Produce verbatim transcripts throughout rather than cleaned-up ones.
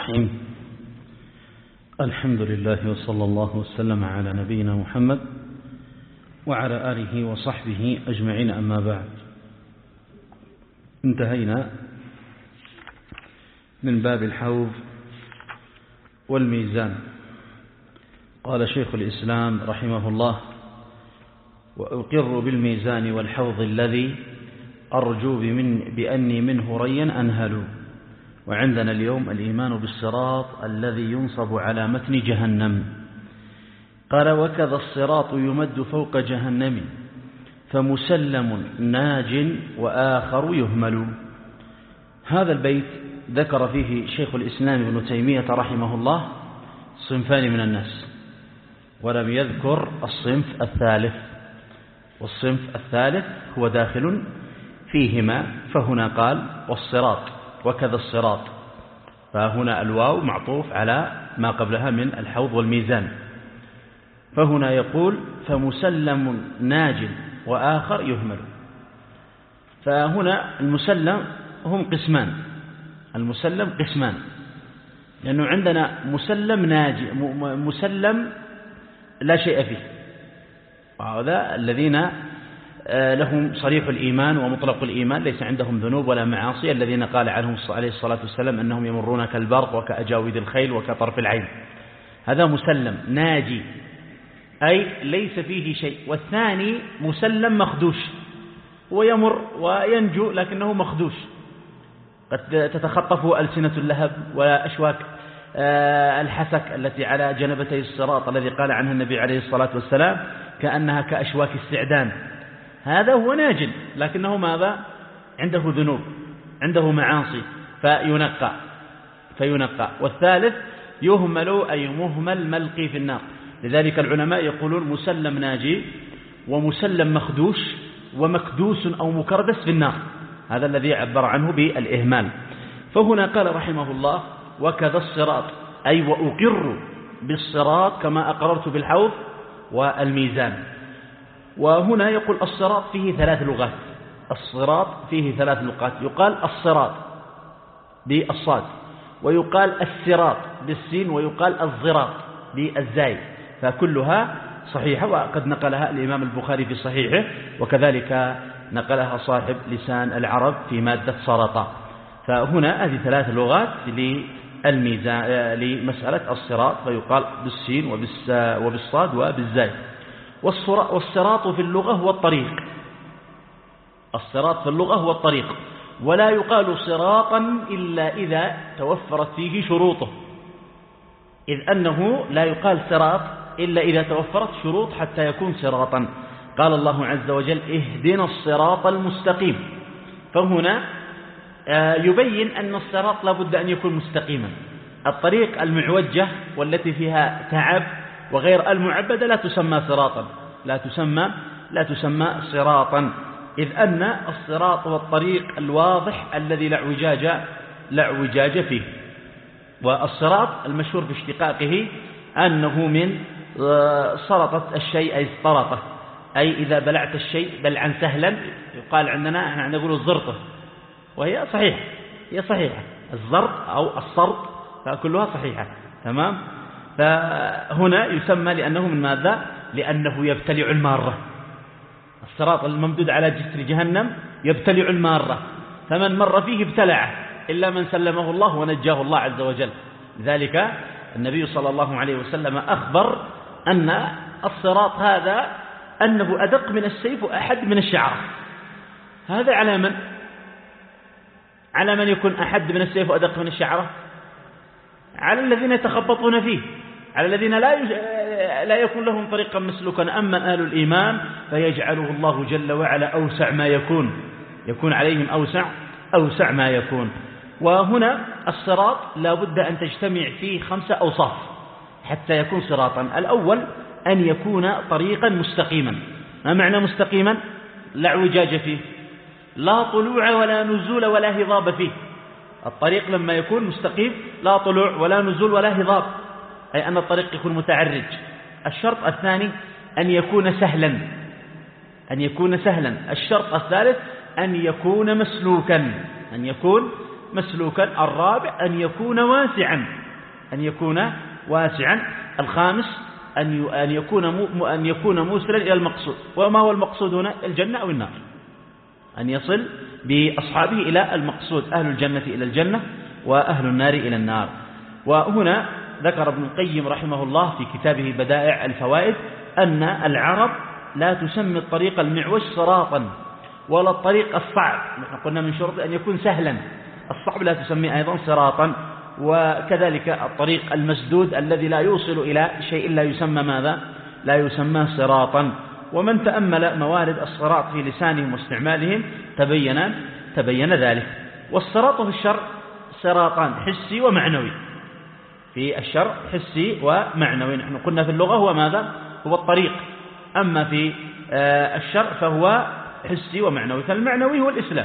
الرحيم. الحمد لله وصلى الله وسلم على نبينا محمد وعلى آله وصحبه أجمعين، أما بعد. انتهينا من باب الحوض والميزان. قال شيخ الإسلام رحمه الله: وأقر بالميزان والحوض الذي أرجو بمن بأني منه ريا أنهل. وعندنا اليوم الإيمان بالصراط الذي ينصب على متن جهنم. قال: وكذا الصراط يمد فوق جهنم فمسلم ناج وآخر يهمل. هذا البيت ذكر فيه شيخ الإسلام ابن تيمية رحمه الله صنفان من الناس، ولم يذكر الصنف الثالث، والصنف الثالث هو داخل فيهما. فهنا قال: والصراط وكذا الصراط، فهنا الواو معطوف على ما قبلها من الحوض والميزان. فهنا يقول: فمسلم ناج وآخر يهمل. فهنا المسلم هم قسمان، المسلم قسمان، لأنه عندنا مسلم ناجي، مسلم لا شيء فيه، وهذا الذين لهم صريح الإيمان ومطلق الإيمان، ليس عندهم ذنوب ولا معاصي، الذين قال عنهم عليه الصلاة والسلام أنهم يمرون كالبرق وكأجاود الخيل وكطرف العين. هذا مسلم ناجي، أي ليس فيه شيء. والثاني مسلم مخدوش، ويمر وينجو لكنه مخدوش، قد تتخطفه ألسنة اللهب وأشواك الحسك التي على جنبتي الصراط، الذي قال عنها النبي عليه الصلاة والسلام كأنها كأشواك السعدان. هذا هو ناج، لكنه ماذا؟ عنده ذنوب، عنده معاصي، فينقى فينقى. والثالث يهمل، أي مهمل ملقي في النار. لذلك العلماء يقولون مسلم ناجي ومسلم مخدوش ومكدوس أو مكردس في النار، هذا الذي عبر عنه بالإهمال. فهنا قال رحمه الله: وكذا الصراط، أي وأقر بالصراط كما أقررت بالحوض والميزان. وهنا يقول الصراط فيه ثلاث لغات، الصراط فيه ثلاث لغات، يقال الصراط بالصاد، ويقال الصراط بالسين، ويقال الزراط بالزاي، فكلها صحيحة، وقد نقلها الإمام البخاري في صحيحه، وكذلك نقلها صاحب لسان العرب في مادة سرطة. فهنا هذه ثلاث لغات للميزان لمسألة الصراط، فيقال بالسين وبالصاد وبالزاي. والصراط في اللغة هو الطريق، الصراط في اللغة هو الطريق، ولا يقال صراطا إلا إذا توفرت فيه شروطه، إذ أنه لا يقال صراط إلا إذا توفرت شروط حتى يكون صراطا. قال الله عز وجل: اهدنا الصراط المستقيم. فهنا يبين أن الصراط لابد أن يكون مستقيما. الطريق المعوجة والتي فيها تعب وغير المعبدة لا تسمى صراطا، لا تسمى لا تسمى صراطا، إذ أن الصراط هو الطريق الواضح الذي لا اعوجاج لا اعوجاج فيه. والصراط المشهور باشتقاقه أنه من سرطة الشيء، أي سطرطه، أي إذا بلعت الشيء بلعا سهلا، يقال عندنا احنا نقول الزرطة، وهي صحيح، هي صحيحة، الزرط أو الصرط فكلها صحيحة، تمام. فهنا يسمى لأنه من ماذا؟ لأنه يبتلع المارة. الصراط الممدود على جسر جهنم يبتلع المارة، فمن مر فيه ابتلعه إلا من سلمه الله ونجاه الله عز وجل. لذلك النبي صلى الله عليه وسلم أخبر أن الصراط هذا أنه أدق من السيف وأحد من الشعرة. هذا على من؟ على من يكون أحد من السيف وأدق من الشعرة؟ على الذين يتخبطون فيه، على الذين لا يج... لا يكون لهم طريقا مسلوكا. أما آل الإيمان فيجعله الله جل وعلا أوسع ما يكون، يكون عليهم أوسع أوسع ما يكون. وهنا الصراط لا بد أن تجتمع فيه خمسة أوصاف حتى يكون صراطا. الأول أن يكون طريقا مستقيما. ما معنى مستقيما؟ لا اعوجاج فيه، لا طلوع ولا نزول ولا هضاب فيه. الطريق لما يكون مستقيم لا طلوع ولا نزول ولا هضاب، أي أن الطريق يكون متعرج. الشرط الثاني أن يكون سهلا، أن يكون سهلا. الشرط الثالث أن يكون مسلوكا، أن يكون مسلوكا. الرابع أن يكون واسعا، أن يكون واسعا. الخامس أن يكون أن يكون موصلا إلى المقصود. وما هو المقصود هنا؟ الجنة أو النار، أن يصل بأصحابه إلى المقصود، أهل الجنة إلى الجنة وأهل النار إلى النار. وهنا ذكر ابن القيم رحمه الله في كتابه بدائع الفوائد أن العرب لا تسمي الطريق المعوج صراطا ولا الطريق الصعب، نحن قلنا من شرط أن يكون سهلا، الصعب لا تسمي أيضا صراطا، وكذلك الطريق المسدود الذي لا يوصل إلى شيء لا يسمى ماذا؟ لا يسمى صراطا. ومن تأمل موارد الصراط في لسانهم واستعمالهم تبين تبين ذلك. والصراط في الشرع صراطان، حسي ومعنوي. في الشرع حسي ومعنوي، نحن قلنا في اللغة هو ماذا؟ هو الطريق، أما في الشرع فهو حسي ومعنوي. فالمعنوي هو الإسلام،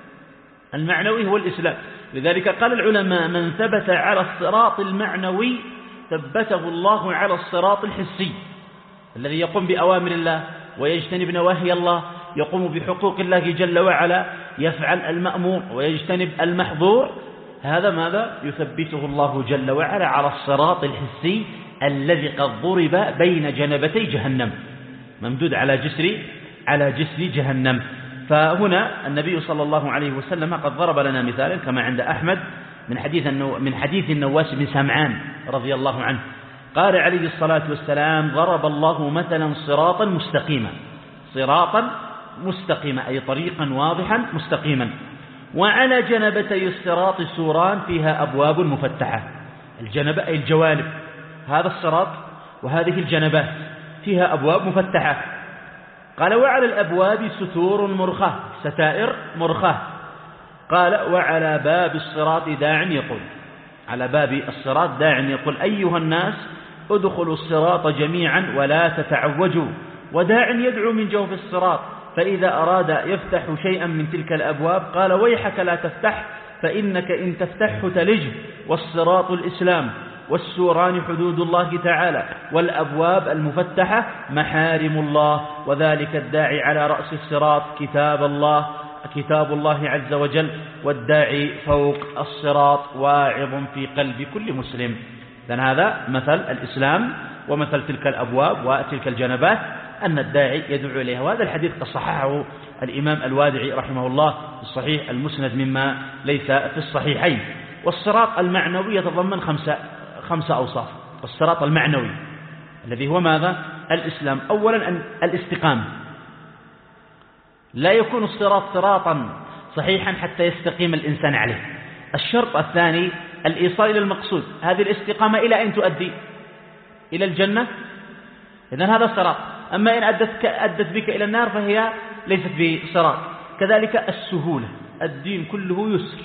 المعنوي هو الإسلام. لذلك قال العلماء: من ثبت على الصراط المعنوي ثبته الله على الصراط الحسي، الذي يقوم بأوامر الله ويجتنب نواهي الله، يقوم بحقوق الله جل وعلا، يفعل المأمور ويجتنب المحظور. هذا ماذا؟ يثبته الله جل وعلا على الصراط الحسي الذي قد ضرب بين جنبتي جهنم، ممدود على جسر على جسر جهنم. فهنا النبي صلى الله عليه وسلم قد ضرب لنا مثالا كما عند أحمد من حديث من حديث النواس بن سمعان رضي الله عنه، قال عليه الصلاة والسلام: ضرب الله مثلا صراطا مستقيما، صراطا مستقيما أي طريقا واضحا مستقيما، وعلى جنبتي الصراط سوران فيها أبواب مفتحة. الجنب أي الجوانب، هذا الصراط وهذه الجنبات فيها أبواب مفتحة. قال: وعلى الأبواب ستور مرخاة، ستائر مرخاة. قال: وعلى باب الصراط داع يقول، على باب الصراط داع يقول: أيها الناس ادخلوا الصراط جميعا ولا تتعوجوا. وداع يدعو من جوف الصراط، فإذا أراد يفتح شيئا من تلك الأبواب قال: ويحك لا تفتح، فإنك إن تفتحه تلج. والصراط الإسلام، والسوران حدود الله تعالى، والأبواب المفتحة محارم الله، وذلك الداعي على رأس الصراط كتاب الله كتاب الله عز وجل، والداعي فوق الصراط واعظ في قلب كل مسلم. لأن هذا مثل الإسلام ومثل تلك الأبواب وتلك الجنبات أن الداعي يدعو إليها. وهذا الحديث قد صححه الإمام الوادعي رحمه الله في الصحيح المسند مما ليس في الصحيحين. والصراط المعنوي يتضمن خمسة خمسة أوصاف. الصراط المعنوي الذي هو ماذا؟ الإسلام. أولا أن الاستقامة، لا يكون الصراط صراطا صحيحا حتى يستقيم الإنسان عليه. الشرط الثاني الإيصال إلى المقصود، هذه الاستقامة إلى أن تؤدي إلى الجنة، إذن هذا الصراط. أما إن أدت, أدت بك إلى النار فهي ليست بصراط. كذلك السهولة، الدين كله يسر.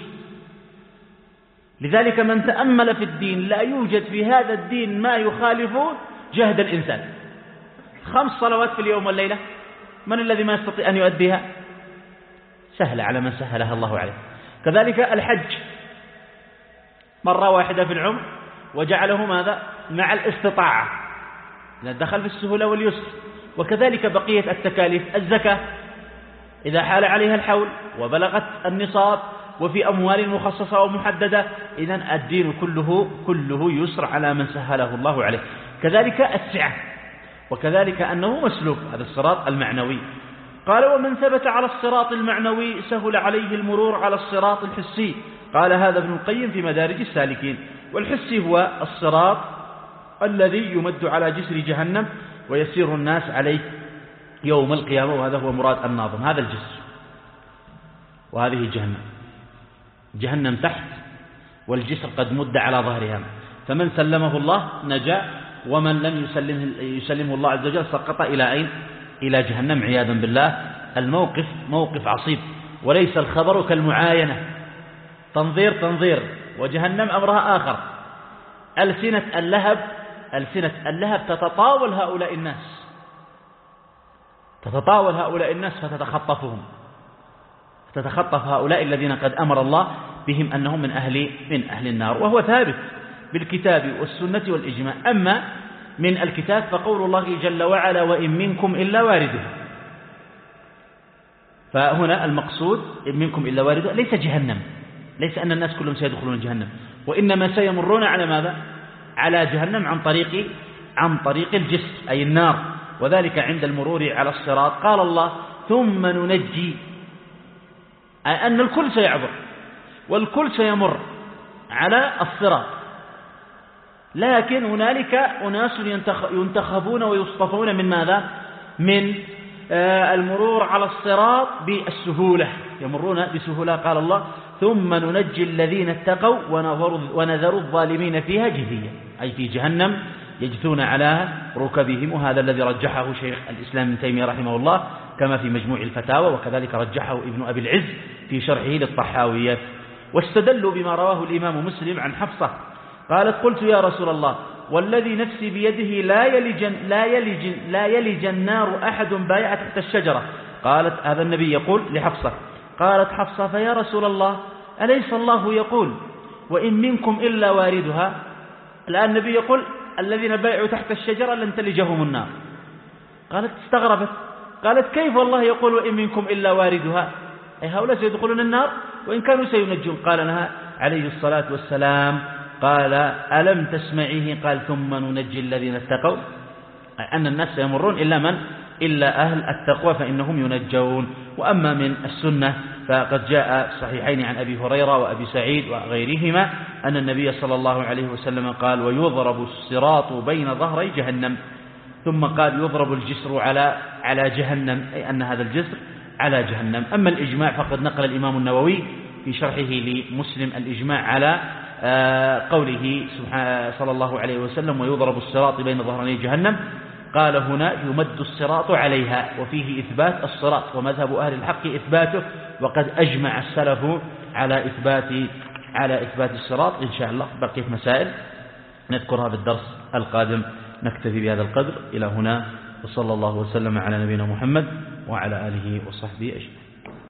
لذلك من تأمل في الدين لا يوجد في هذا الدين ما يخالف جهد الإنسان. خمس صلوات في اليوم والليلة، من الذي ما يستطيع أن يؤديها؟ سهلة على من سهلها الله عليه. كذلك الحج مرة واحدة في العمر وجعله ماذا؟ مع الاستطاعة، دخل في السهولة واليسر. وكذلك بقية التكاليف، الزكاة إذا حال عليها الحول وبلغت النصاب وفي أموال مخصصة ومحددة، إذن الدين كله كله يسر على من سهله الله عليه. كذلك السعة، وكذلك أنه مسلوك، هذا الصراط المعنوي. قال: ومن ثبت على الصراط المعنوي سهل عليه المرور على الصراط الحسي. قال هذا ابن القيم في مدارج السالكين. والحسي هو الصراط الذي يمد على جسر جهنم ويسير الناس عليه يوم القيامة، وهذا هو مراد الناظم. هذا الجسر وهذه جهنم، جهنم تحت والجسر قد مد على ظهرها، فمن سلمه الله نجا، ومن لم يسلمه, يسلمه الله عز وجل سقط إلى أين؟ إلى جهنم عياذا بالله. الموقف موقف عصيب، وليس الخبر كالمعاينة، تنظير تنظير، وجهنم أمرها آخر. ألسنة اللهب ألسنة اللهب تتطاول هؤلاء الناس، تتطاول هؤلاء الناس فتتخطفهم، تتخطف هؤلاء الذين قد أمر الله بهم أنهم من أهل من أهل النار، وهو ثابت بالكتاب والسنة والإجماع. أما من الكتاب فقول الله جل وعلا: وإن منكم إلا واردها. فهنا المقصود إن منكم إلا واردها ليس جهنم، ليس أن الناس كلهم سيدخلون جهنم، وإنما سيمرون على ماذا؟ على جهنم عن طريق عن طريق الجسر أي النار، وذلك عند المرور على الصراط. قال الله ثم ننجي، أي أن الكل سيعبر والكل سيمر على الصراط، لكن هنالك أناس ينتخبون ويصطفون من ماذا؟ من المرور على الصراط بالسهولة، يمرون بسهولة. قال الله ثم ننجي الذين اتقوا ونذر الظالمين فيها جثيا، أي في جهنم يجثون على ركبهم، وهذا الذي رجحه شيخ الإسلام ابن تيمية رحمه الله كما في مجموع الفتاوى، وكذلك رجحه ابن أبي العز في شرحه للطحاوية. واستدلوا بما رواه الإمام مسلم عن حفصة قالت قلت يا رسول الله والذي نفسي بيده لا يلج, لا يلج, لا يلج النار أحد بايع تحت الشجرة. قالت هذا النبي يقول لحفصة، قالت حفصة فيا رسول الله أليس الله يقول وإن منكم إلا واردها؟ الآن النبي يقول الذين بايعوا تحت الشجرة لن تلجهم النار. قالت استغربت، قالت كيف والله يقول وإن منكم إلا واردها؟ أي هؤلاء سيدخلون النار وإن كانوا سينجون. قال لها عليه الصلاة والسلام قال ألم تسمعيه؟ قال ثم ننجي الذين اتقوا، أن الناس سيمرون إلا من إلا أهل التقوى فإنهم ينجون. وأما من السنة فقد جاء صحيحين عن أبي هريرة وأبي سعيد وغيرهما أن النبي صلى الله عليه وسلم قال ويضرب الصراط بين ظهري جهنم، ثم قال يضرب الجسر على على جهنم، أي أن هذا الجسر على جهنم. أما الإجماع فقد نقل الإمام النووي في شرحه لمسلم الإجماع على قوله صلى الله عليه وسلم ويضرب الصراط بين ظهراني جهنم، قال هنا يمد الصراط عليها، وفيه إثبات الصراط، ومذهب أهل الحق إثباته، وقد أجمع السلف على إثبات على إثبات الصراط. إن شاء الله بقية مسائل نذكرها بالدرس القادم. نكتفي بهذا القدر إلى هنا، وصلى الله وسلم على نبينا محمد وعلى آله وصحبه أجمعين.